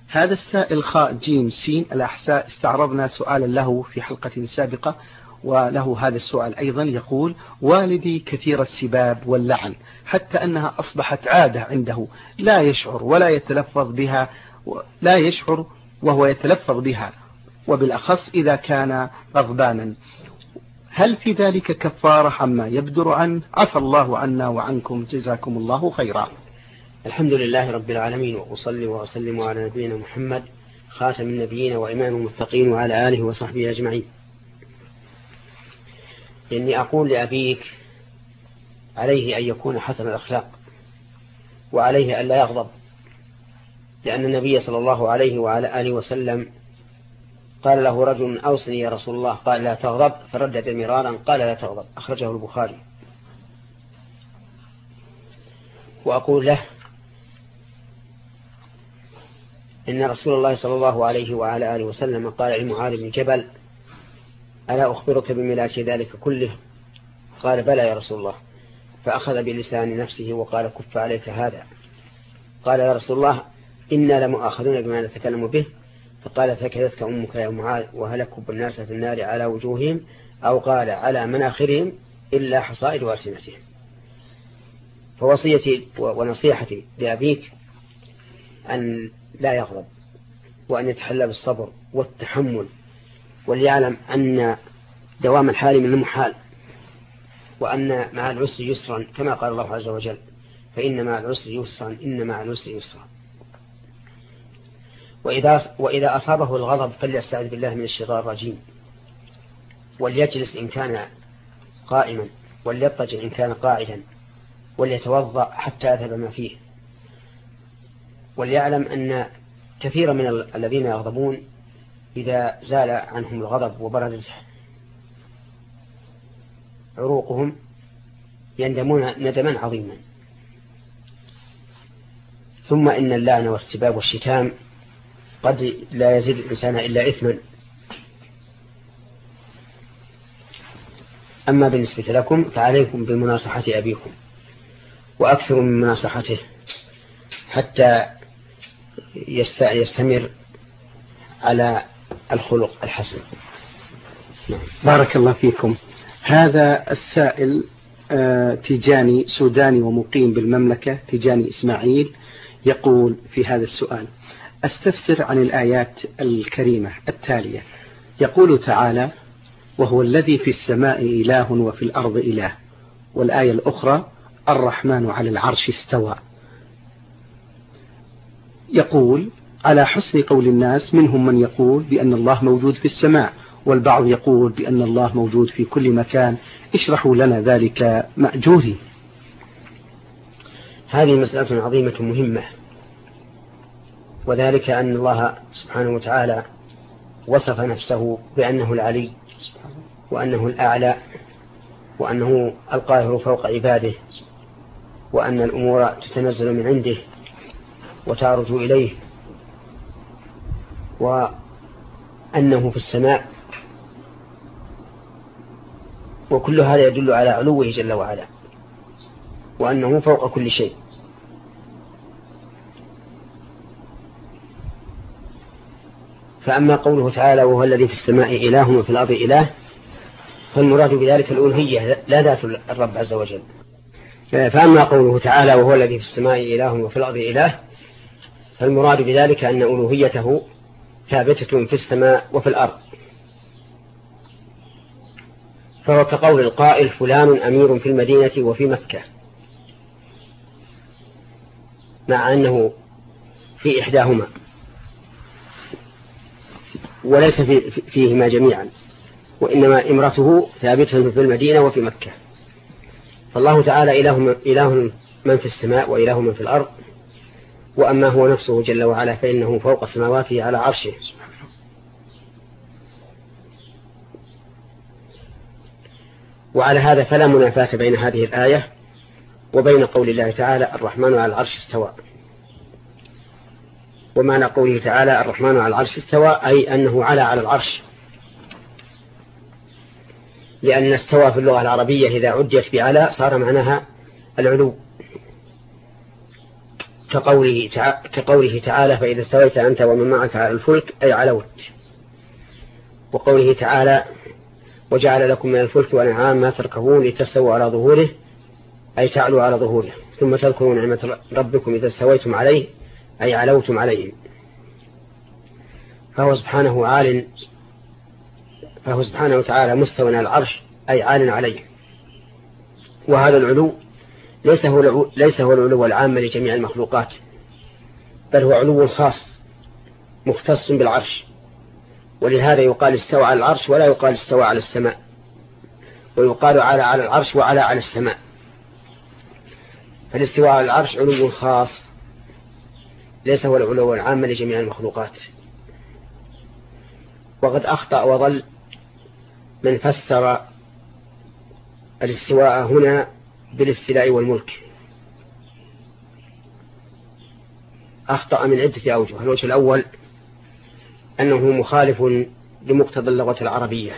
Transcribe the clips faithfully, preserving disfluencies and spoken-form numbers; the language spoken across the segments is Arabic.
هذا السائل خاء جيم سين الأحساء استعرضنا سؤالا له في حلقة سابقة، وله هذا السؤال أيضا. يقول: والدي كثير السباب واللعن حتى أنها أصبحت عادة عنده، لا يشعر ولا يتلفظ بها، لا يشعر وهو يتلفظ بها، وبالأخص إذا كان غضبانا. هل في ذلك كفارة عما يبدر عنه؟ عفى الله عنا وعنكم، جزاكم الله خيرا. الحمد لله رب العالمين، وأصلي وأسلم على نبينا محمد خاتم النبيين وإمام المتقين وعلى آله وصحبه أجمعين. إني أقول لأبيك عليه أن يكون حسن الأخلاق، وعليه أن لا يغضب، لأن النبي صلى الله عليه وعلى آله وسلم قال له رجل: أوصني يا رسول الله، قال: لا تغضب، فردد مرارا قال: لا تغضب، أخرجه البخاري. وأقول له إن رسول الله صلى الله عليه وعلى آله وسلم قال لمعاذ بن جبل: ألا أخبرك بملاك ذلك كله؟ قال: بلى يا رسول الله. فأخذ بلسان نفسه وقال: كف عليك هذا. قال: يا رسول الله، إنا لمؤاخذون بما نتكلم به. فقال: ثكلتك أمك يا معاذ، وهل يكب الناس في النار على وجوههم، أو قال على مناخرهم، إلا حصائد وألسنتهم. فوصيتي ونصيحتي لأبيك أن لا يغضب، وأن يتحلى بالصبر والتحمل، وليعلم أن دوام الحال من المحال، وأن مع العسر يسرا، كما قال الله عز وجل: فإن مع العسر يسرا، إن مع العسر يسرا. وإذا, وإذا أصابه الغضب فليستعذ بالله من الشيطان الرجيم، وليجلس إن كان قائما، وليضطجع إن كان قاعدا، وليتوضأ حتى يذهب ما فيه. وليعلم أن كثيرا من الذين يغضبون إذا زال عنهم الغضب وبردت عروقهم يندمون ندما عظيما. ثم إن اللعن والسباب والشتام قد لا يزيد الإنسان إلا إثما. أما بالنسبة لكم فعليكم بمناصحة أبيكم، وأكثر من مناصحته حتى يستمر على الخلق الحسن. بارك الله فيكم. هذا السائل تيجاني سوداني ومقيم بالمملكة، تيجاني إسماعيل، يقول في هذا السؤال: أستفسر عن الآيات الكريمة التالية. يقول تعالى: وهو الذي في السماء إله وفي الأرض إله، والآية الأخرى: الرحمن على العرش استوى. يقول: على حسن قول الناس منهم من يقول بأن الله موجود في السماء، والبعض يقول بأن الله موجود في كل مكان، اشرحوا لنا ذلك مأجوري. هذه مسألة عظيمة مهمة، وذلك أن الله سبحانه وتعالى وصف نفسه بأنه العلي، وأنه الأعلى، وأنه القاهر فوق عباده، وأن الأمور تتنزل من عنده وتعرج إليه، وأنه في السماء، وكل هذا يدل على علوه جل وعلا، وأنه فوق كل شيء. فأما قوله تعالى: وهو الذي في السماء إله وفي الأرض إله، فالمراد بذلك الألوهية لا ذات الرب عز وجل. فأما قوله تعالى: وهو الذي في السماء إله وفي الأرض إله، فالمراد بذلك أن ألوهيته ثابتة في السماء وفي الأرض. فهو كقول القائل: فلان أمير في المدينة وفي مكة، مع أنه في إحداهما وليس في فيهما جميعا، وإنما إمرته ثابتة في المدينة وفي مكة. فالله تعالى إله, إله من في السماء وإله من في الأرض. وأما هو نفسه جل وعلا فإنه فوق سماواته على عرشه. وعلى هذا فلا منافاة بين هذه الآية وبين قول الله تعالى: الرحمن على العرش استوى. ومعنى قوله تعالى: الرحمن على العرش استوى أي أنه على على العرش، لأن استوى في اللغة العربية إذا عدت بعلى صار معناها العلو. كقوله تعالى, كقوله تعالى فإذا استويت أنت ومن معك على الفلك أي علوت. وقوله تعالى وجعل لكم من الفلك والأنعام ما تركبون لتستووا على ظهوره أي تعلوا على ظهوره ثم تذكروا نعمة ربكم إذا استويتم عليه أي علوتم عليه. فهو سبحانه عال فهو سبحانه وتعالى مستوى على العرش أي عال عليه. وهذا العلو ليس هو العلو, ليس هو العلو العام لجميع المخلوقات، بل هو علو خاص مختص بالعرش. ولهذا يقال استوى على العرش ولا يقال استوى على السماء، ويقال على على العرش وعلى على السماء. فالاستواء على العرش علو خاص ليس هو العلو العام لجميع المخلوقات. وقد أخطأ وضل من فسر الاستواء هنا بالاستيلاء والملك. أخطأ من عدة أوجه. الوجه الأول أنه مخالف لمقتضى اللغة العربية،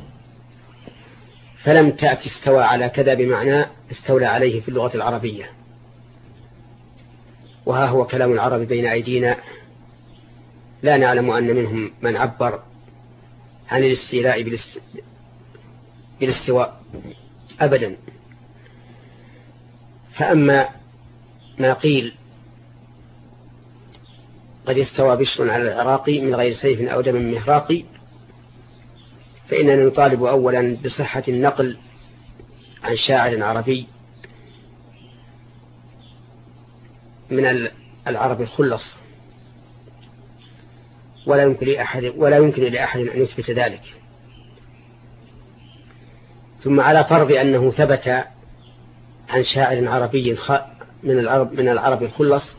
فلم تأتي استوى على كذا بمعنى استولى عليه في اللغة العربية. وها هو كلام العرب بين أيدينا، لا نعلم أن منهم من عبر عن الاستيلاء بالاست... بالاستواء أبدا. فأما ما قيل قد استوى بشر على العراق من غير سيف أو دم مهراق، فإننا نطالب أولا بصحة النقل عن شاعر عربي من العرب الخلص، ولا يمكن لأحد ولا يمكن لأحد أن يثبت ذلك. ثم على فرض أنه ثبت عن شاعر عربي من العرب من العرب الخلص،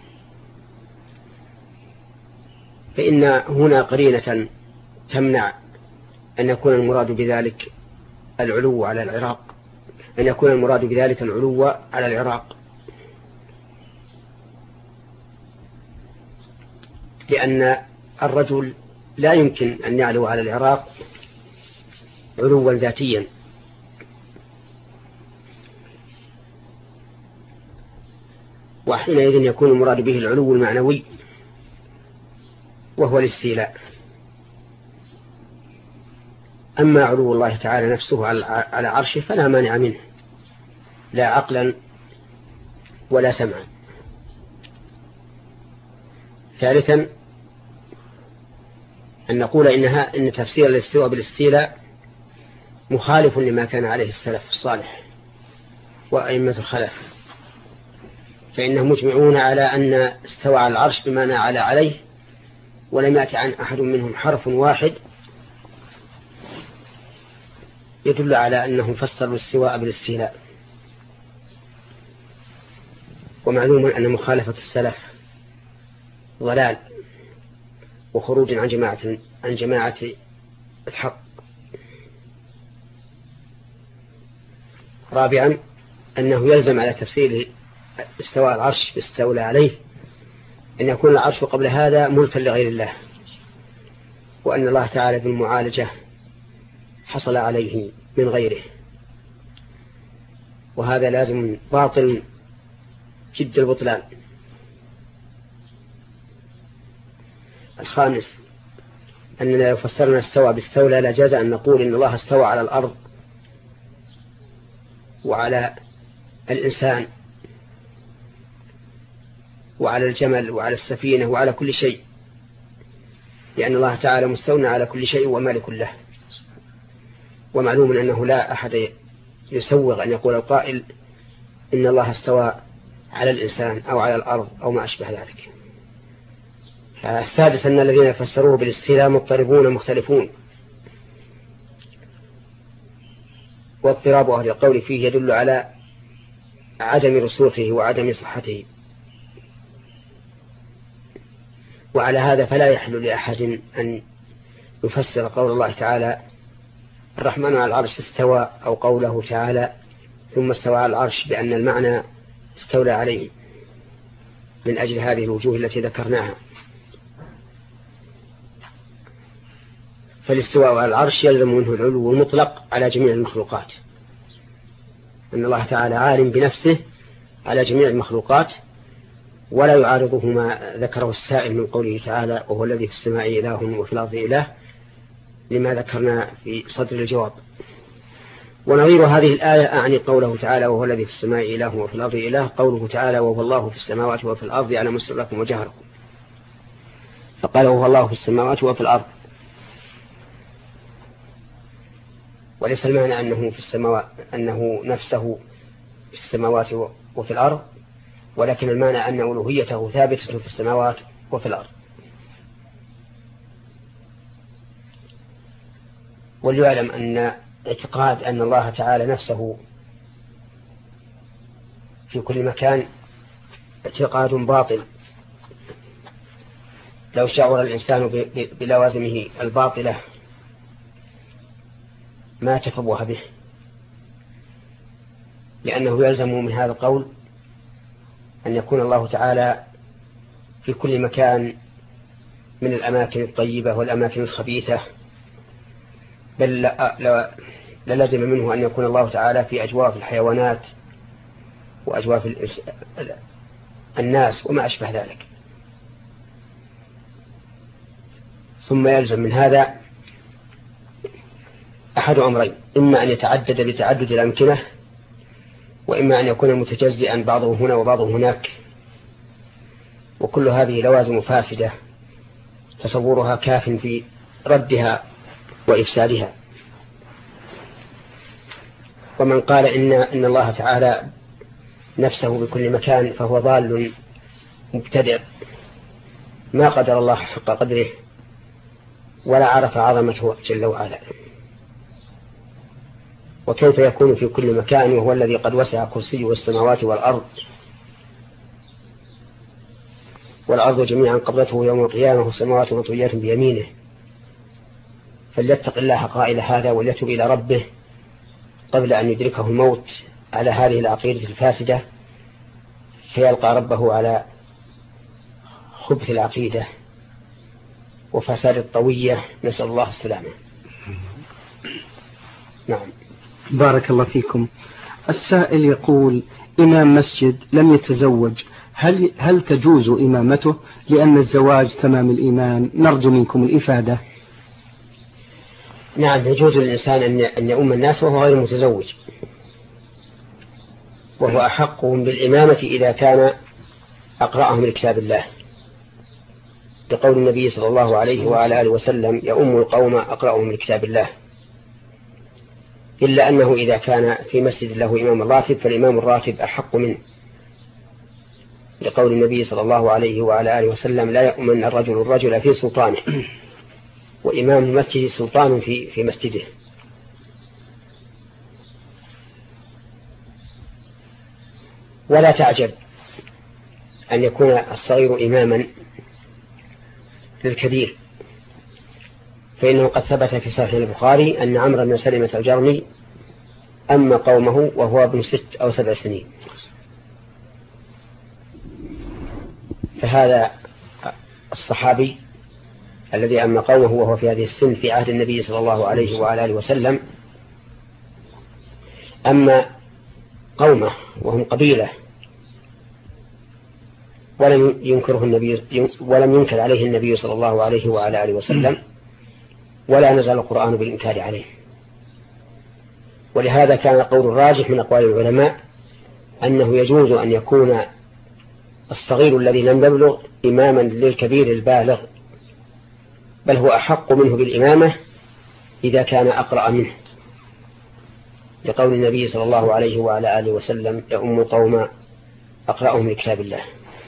فإن هنا قرينة تمنع أن يكون المراد بذلك العلو على العراق أن يكون المراد بذلك العلو على العراق، لأن الرجل لا يمكن أن يعلو على العراق علوا ذاتيا، وحينئذ يكون المراد به العلو المعنوي وهو الاستيلاء. أما علو الله تعالى نفسه على عرشه فلا مانع منه، لا عقلا ولا سمعا. ثالثا أن نقول إنها إن تفسير الاستواء بالاستيلاء مخالف لما كان عليه السلف الصالح وأئمة الخلف، فإنهم مجمعون على أن استوى على العرش بمعنى على عليه، ولم يأتي عن أحد منهم حرف واحد يدل على أنهم فسروا الاستواء بالاستيلاء. ومعلوم أن مخالفة السلف ضلال وخروج عن جماعة عن جماعة الحق. رابعا أنه يلزم على تفسير استواء العرش باستولى عليه أن يكون العرش قبل هذا ملكا لغير الله، وأن الله تعالى بالمعالجة حصل عليه من غيره، وهذا لازم باطل جد البطلان. الخامس أننا لو فسرنا استوى باستولى لجاز أن نقول إن الله استوى على الأرض وعلى الإنسان وعلى الجمل وعلى السفينة وعلى كل شيء، لأن الله تعالى مستولى على كل شيء ومالك له. ومعلوم أنه لا أحد يسوغ أن يقول القائل إن الله استوى على الإنسان أو على الأرض أو ما أشبه ذلك. السادس أن الذين فسروه بالاستيلاء مضطربون مختلفون، واضطراب أهل القول فيه يدل على عدم رسوخه وعدم صحته. وعلى هذا فلا يحل لأحد أن يفسر قول الله تعالى الرحمن على العرش استوى أو قوله تعالى ثم استوى على العرش بأن المعنى استولى عليه، من أجل هذه الوجوه التي ذكرناها. فالاستواء على العرش يلزم منه العلو المطلق على جميع المخلوقات، أن الله تعالى عالم بنفسه على جميع المخلوقات، ولا يعارضه ما ذكره السائل من قوله تعالى وهو الذي في السماء إله وفي الأرض إله، لما ذكرنا في صدر الجواب. ونظير هذه الآية أعني قوله تعالى وهو الذي في السماء إله وفي الأرض إله، قوله تعالى وهو الله في السماوات وفي الأرض يعلم سركم وجهركم، فقال وهو الله في السماوات وفي الأرض، وليس المعنى أنه في السماوات أنه نفسه في السماوات وفي الأرض، ولكن المعنى أن ألوهيته ثابتة في السماوات وفي الأرض. وليعلم أن اعتقاد أن الله تعالى نفسه في كل مكان اعتقاد باطل. لو شعر الإنسان بلوازمه الباطلة ما تفوه به، لأنه يلزم من هذا القول أن يكون الله تعالى في كل مكان من الأماكن الطيبة والأماكن الخبيثة، بل للزم منه أن يكون الله تعالى في أجواف الحيوانات وأجواف الناس وما أشبه ذلك. ثم يلزم من هذا أحد أمرين، إما أن يتعدد بتعدد الأمكنة، وإما أن يكون متجزئا بعضه هنا وبعضه هناك، وكل هذه لوازم فاسدة تصورها كاف في ردها وإفسادها. ومن قال إن, إن الله تعالى نفسه بكل مكان فهو ضال مبتدع، ما قدر الله حق قدره ولا عرف عظمته جل وعلا. وكيف يكون في كل مكان وهو الذي قد وسع كرسيه السماوات والأرض والأرض جميعا قبضته يوم القيامة والسماوات مطويات بيمينه. فليتق الله قائل هذا وليتب إلى ربه قبل أن يدركه الموت على هذه العقيدة الفاسدة، فيلقى ربه على خبث العقيدة وفساد الطوية، نسأل الله السلامة. نعم. بارك الله فيكم. السائل يقول إمام مسجد لم يتزوج، هل, هل تجوز إمامته؟ لأن الزواج تمام الإيمان، نرجو منكم الإفادة. نعم، يجوز للإنسان أن يؤم الناس وهو غير متزوج، وهو أحقهم بالإمامة إذا كان أقرأهم لكتاب الله، لقول النبي صلى الله عليه وعلى آله وسلم يؤم القوم أقرأهم لكتاب الله، إلا أنه إذا كان في مسجد له إمام راتب فالإمام الراتب أحق منه، لقول النبي صلى الله عليه وعلى آله وسلم لا يؤمن الرجل الرجل في سلطانه، وإمام المسجد سلطان في في مسجده. ولا تعجب أن يكون الصغير إماما للكبير، فإنه قد ثبت في صحيح البخاري أن عمرو بن سلمة الجرمي أما قومه وهو ابن ست أو سبع سنين، فهذا الصحابي الذي أما قومه وهو في هذه السن في عهد النبي صلى الله عليه وعلى آله وسلم أما قومه وهم قبيلة، ولم ينكره النبي ولم ينكر عليه النبي صلى الله عليه وعلى آله وسلم، ولا نزل القرآن بالإنكار عليه. ولهذا كان قول الراجح من أقوال العلماء أنه يجوز أن يكون الصغير الذي لم يبلغ إماما للكبير البالغ، بل هو أحق منه بالإمامة إذا كان أقرأ منه، لقول النبي صلى الله عليه وعلى آله وسلم يؤم قوم أقرأهم لكتاب الله.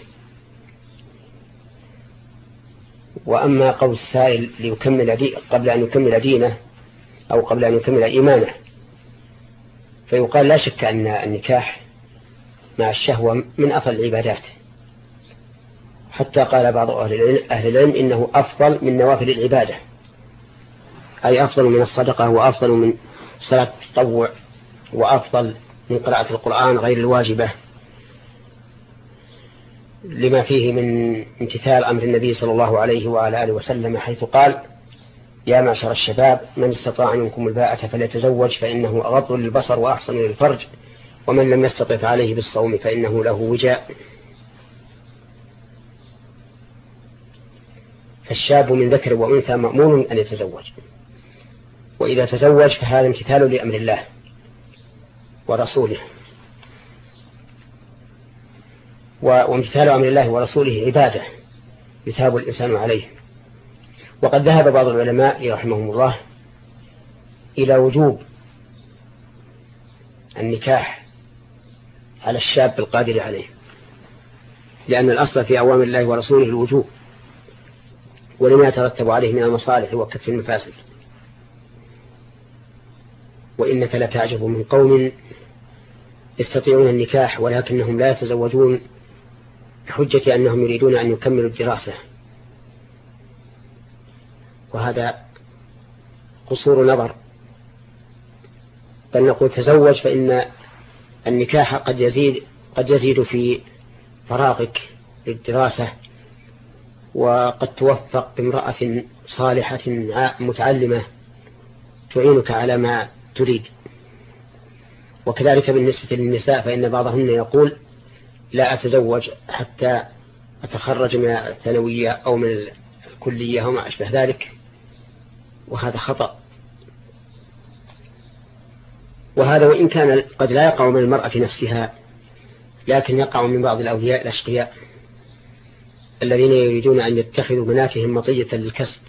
وأما قول السائل ليكمل دي قبل أن يكمل دينه أو قبل أن يكمل إيمانه، فيقال لا شك أن النكاح مع الشهوة من أفضل العبادات، حتى قال بعض أهل العلم إنه أفضل من نوافل العبادة، أي أفضل من الصدقة وأفضل من صلاة التطوع وأفضل من قراءة القرآن غير الواجبة، لما فيه من امتثال أمر النبي صلى الله عليه وعلى آله وسلم، حيث قال يا معشر الشباب من استطاع منكم الباءة فليتزوج فإنه أغض للبصر وأحسن للفرج، ومن لم يستطع عليه بالصوم فإنه له وجاء. فالشاب من ذكر وأنثى مأمور أن يتزوج، وإذا تزوج فهذا امتثال لأمر الله ورسوله، وامتثال أمر الله ورسوله عبادة يثاب الإنسان عليه. وقد ذهب بعض العلماء رحمهم الله إلى وجوب النكاح على الشاب القادر عليه، لأن الأصل في أوامر الله ورسوله الوجوب، ولما يترتب عليه من المصالح وكف المفاسد. وإنك لتعجب من قوم يستطيعون النكاح ولكنهم لا يتزوجون بحجة أنهم يريدون أن يكملوا الدراسة، وهذا قصور نظر. بل نقول تزوج، فإن النكاح قد يزيد قد يزيد في فراغك للدراسة، وقد توفق بامرأة صالحة متعلمة تعينك على ما تريد. وكذلك بالنسبة للنساء، فإن بعضهن يقول لا أتزوج حتى أتخرج من الثانوية أو من الكلية أو ما أشبه ذلك، وهذا خطأ. وهذا وإن كان قد لا يقع من المرأة نفسها، لكن يقع من بعض الأولياء الأشقياء الذين يريدون أن يتخذوا بناتهم مطية للكسب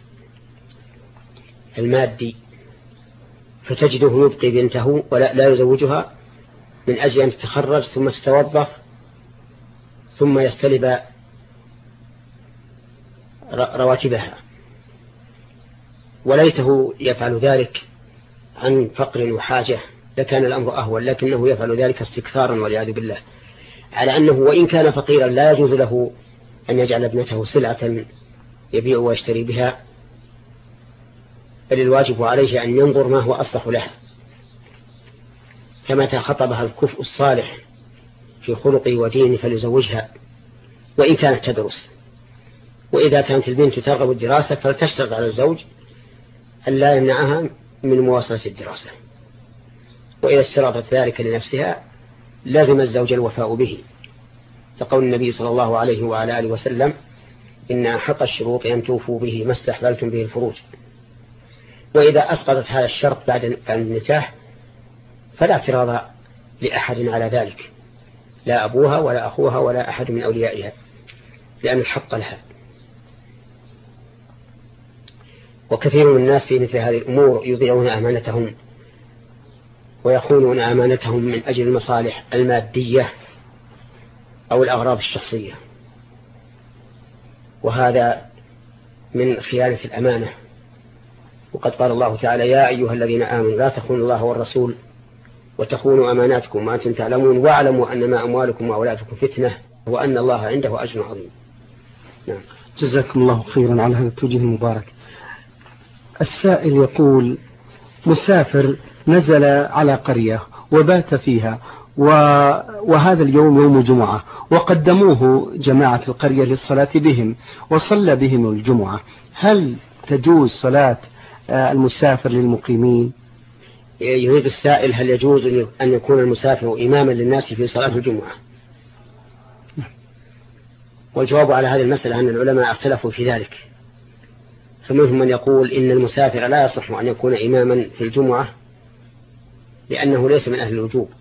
المادي، فتجده يبقي بنته ولا لا يزوجها من أجل أن تتخرج ثم تتوظف ثم يستلب رواتبها. وليته يفعل ذلك عن فقر وحاجة لكان الأمر أهون، لكنه يفعل ذلك استكثارا والعياذ بالله، على أنه وإن كان فقيرا لا يجوز له أن يجعل ابنته سلعة يبيع ويشتري بها، بل الواجب عليه أن ينظر ما هو أصلح لها. فمتى خطبها الكفء الصالح في خلقه ودينه فليزوجها وإن كانت تدرس. وإذا كانت البنت ترغب الدراسة فلتشترط على الزوج أن لا يمنعها من مواصلة الدراسة، وإذا اشترطت ذلك لنفسها لازم الزوج الوفاء به، لقول النبي صلى الله عليه وعلى آله وسلم إن أحق الشروط أن توفوا به ما استحللتم به الفروج. وإذا أسقطت هذا الشرط بعد النكاح فلا اعتراض لأحد على ذلك، لا أبوها ولا أخوها ولا أحد من أوليائها، لأن الحق لها. وكثير من الناس في مثل هذه الأمور يضيعون أمانتهم ويخونون أمانتهم من أجل المصالح المادية أو الأغراض الشخصية، وهذا من خيانة الأمانة. وقد قال الله تعالى يا أيها الذين آمنوا لا تخونوا الله والرسول وتخونوا أماناتكم وأنتم تعلمون واعلموا أنما أموالكم وأولادكم فتنة وأن الله عنده أجر عظيم. نعم. جزاكم الله خيرا على هذا التوجيه المبارك. السائل يقول مسافر نزل على قرية وبات فيها، وهذا اليوم يوم جمعة، وقدموه جماعة القرية للصلاة بهم وصلى بهم الجمعة، هل تجوز صلاة المسافر للمقيمين؟ يريد السائل هل يجوز أن يكون المسافر إماما للناس في صلاة الجمعة؟ والجواب على هذه المسألة أن العلماء اختلفوا في ذلك، فمنهم من يقول إن المسافر لا يصح أن يكون إماما في الجمعة لأنه ليس من أهل الوجوب،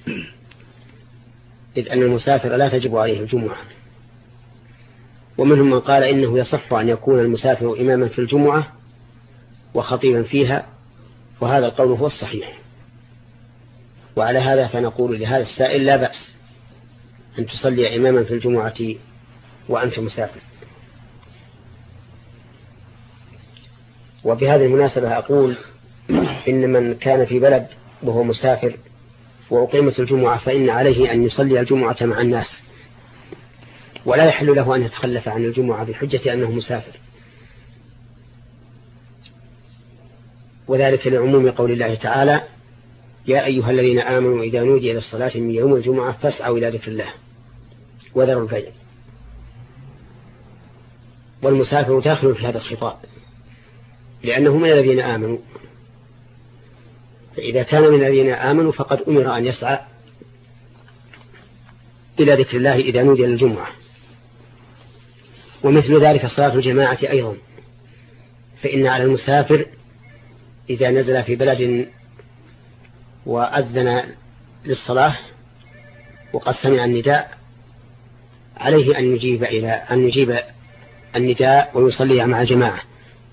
إذ أن المسافر لا تجب عليه الجمعة. ومنهم من قال إنه يصح أن يكون المسافر إماما في الجمعة وخطيبا فيها، وهذا القول هو الصحيح. وعلى هذا فنقول لهذا السائل لا بأس أن تصلي إماما في الجمعة وأنت مسافر. وبهذه المناسبة أقول إن من كان في بلد وهو مسافر وأقيمت الجمعة فإن عليه أن يصلي الجمعة مع الناس، ولا يحل له أن يتخلف عن الجمعة بحجة أنه مسافر، وذلك لعموم قول الله تعالى يا أيها الذين آمنوا إذا نودي إلى الصلاة من يوم الجمعة فاسعوا إلى ذكر الله وذروا البيع. والمسافر داخل في هذا الخطاب لأنه من الذين آمنوا، فإذا كان من الذين آمنوا فقد أمر أن يسعى إلى ذكر الله إذا نودي للجمعة. ومثل ذلك صلاة الجماعة أيضا فإن على المسافر إذا نزل في بلد وأذن للصلاة وقد سمع النداء عليه أن يجيب إلى أن يجيب النداء ويصلي مع الجماعة،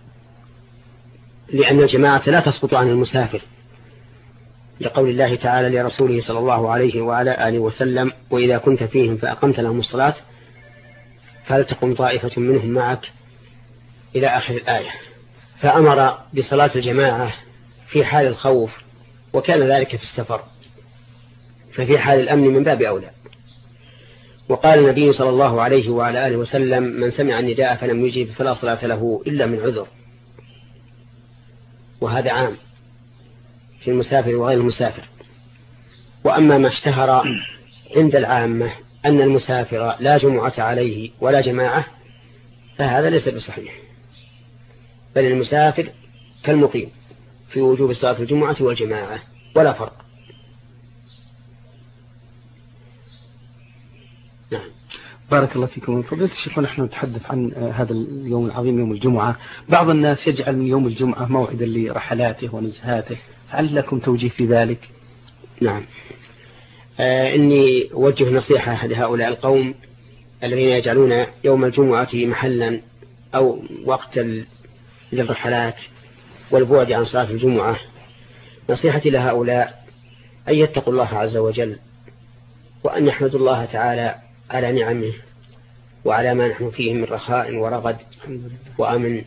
لأن الجماعة لا تسقط عن المسافر، لقول الله تعالى لرسوله صلى الله عليه وعلى آله وسلم: وإذا كنت فيهم فأقمت لهم الصلاة فلتقم طائفة منهم معك إلى آخر الآية. فأمر بصلاة الجماعة في حال الخوف، وكان ذلك في السفر، ففي حال الأمن من باب أولى. وقال النبي صلى الله عليه وعلى آله وسلم: من سمع النداء فلم يجب فلا صلاة له إلا من عذر. وهذا عام في المسافر وغير المسافر. وأما ما اشتهر عند العامة أن المسافر لا جمعة عليه ولا جماعة، فهذا ليس بصحيح، بل المسافر كالمقيم في وجوب صلاة الجمعة والجماعة ولا فرق. نعم. بارك الله فيكم. فضيلة الشيخ، ونحن نتحدث عن هذا اليوم العظيم يوم الجمعة، بعض الناس يجعل من يوم الجمعة موعدا لرحلاته ونزهاته، هل لكم توجيه في ذلك؟ نعم. آه إني أوجه نصيحة لهؤلاء القوم الذين يجعلون يوم الجمعة محلا أو وقت للرحلات والبعد عن صلاة الجمعة. نصيحتي لهؤلاء أن يتقوا الله عز وجل، وأن يحمدوا الله تعالى على نعمه وعلى ما نحن فيه من رخاء ورغد وأمن،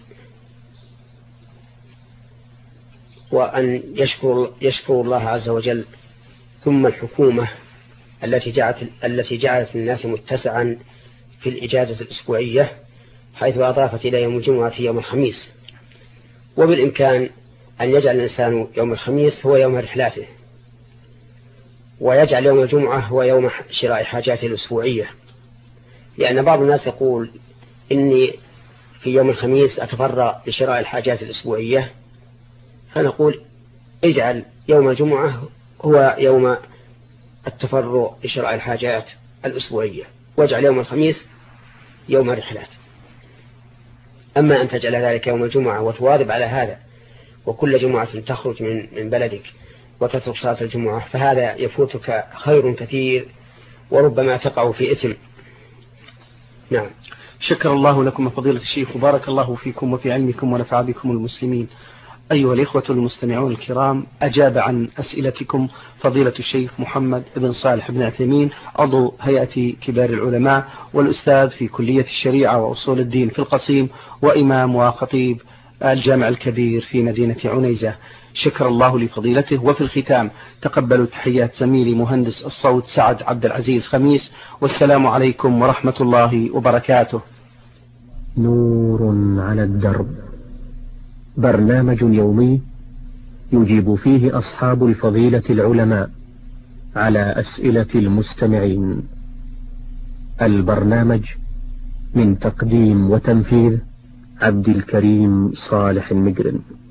وأن يشكروا يشكر الله عز وجل. ثم الحكومة التي جعلت التي جعلت الناس متسعا في الإجازة الأسبوعية، حيث أضافت إلى يوم الجمعة يوم الخميس، وبالإمكان أن يجعل الإنسان يوم الخميس هو يوم رحلاته، ويجعل يوم الجمعة هو يوم شراء حاجاته الأسبوعية. لأن بعض الناس يقول إني في يوم الخميس أتفرغ لشراء الحاجات الأسبوعية، فنقول اجعل يوم الجمعة هو يوم التفرغ لشراء الحاجات الأسبوعية، واجعل يوم الخميس يوم الرحلات. أما أن تجعل ذلك يوم الجمعة وتواظب على هذا وكل جمعة تخرج من من بلدك وتترك صلاة الجمعة، فهذا يفوتك خير كثير وربما تقع في إثم. نعم. شكر الله لكم فضيلة الشيخ، وبارك الله فيكم وفي علمكم ونفع بكم المسلمين. أيها الإخوة المستمعون الكرام، أجاب عن أسئلتكم فضيلة الشيخ محمد بن صالح بن عثيمين، عضو هيئة كبار العلماء والأستاذ في كلية الشريعة وأصول الدين في القصيم، وإمام وخطيب الجامع الكبير في مدينة عنيزة. شكر الله لفضيلته. وفي الختام تقبلوا تحيات زميلي مهندس الصوت سعد عبد العزيز خميس، والسلام عليكم ورحمة الله وبركاته. نور على الدرب، برنامج يومي يجيب فيه أصحاب الفضيلة العلماء على أسئلة المستمعين. البرنامج من تقديم وتنفيذ عبد الكريم صالح المجرم.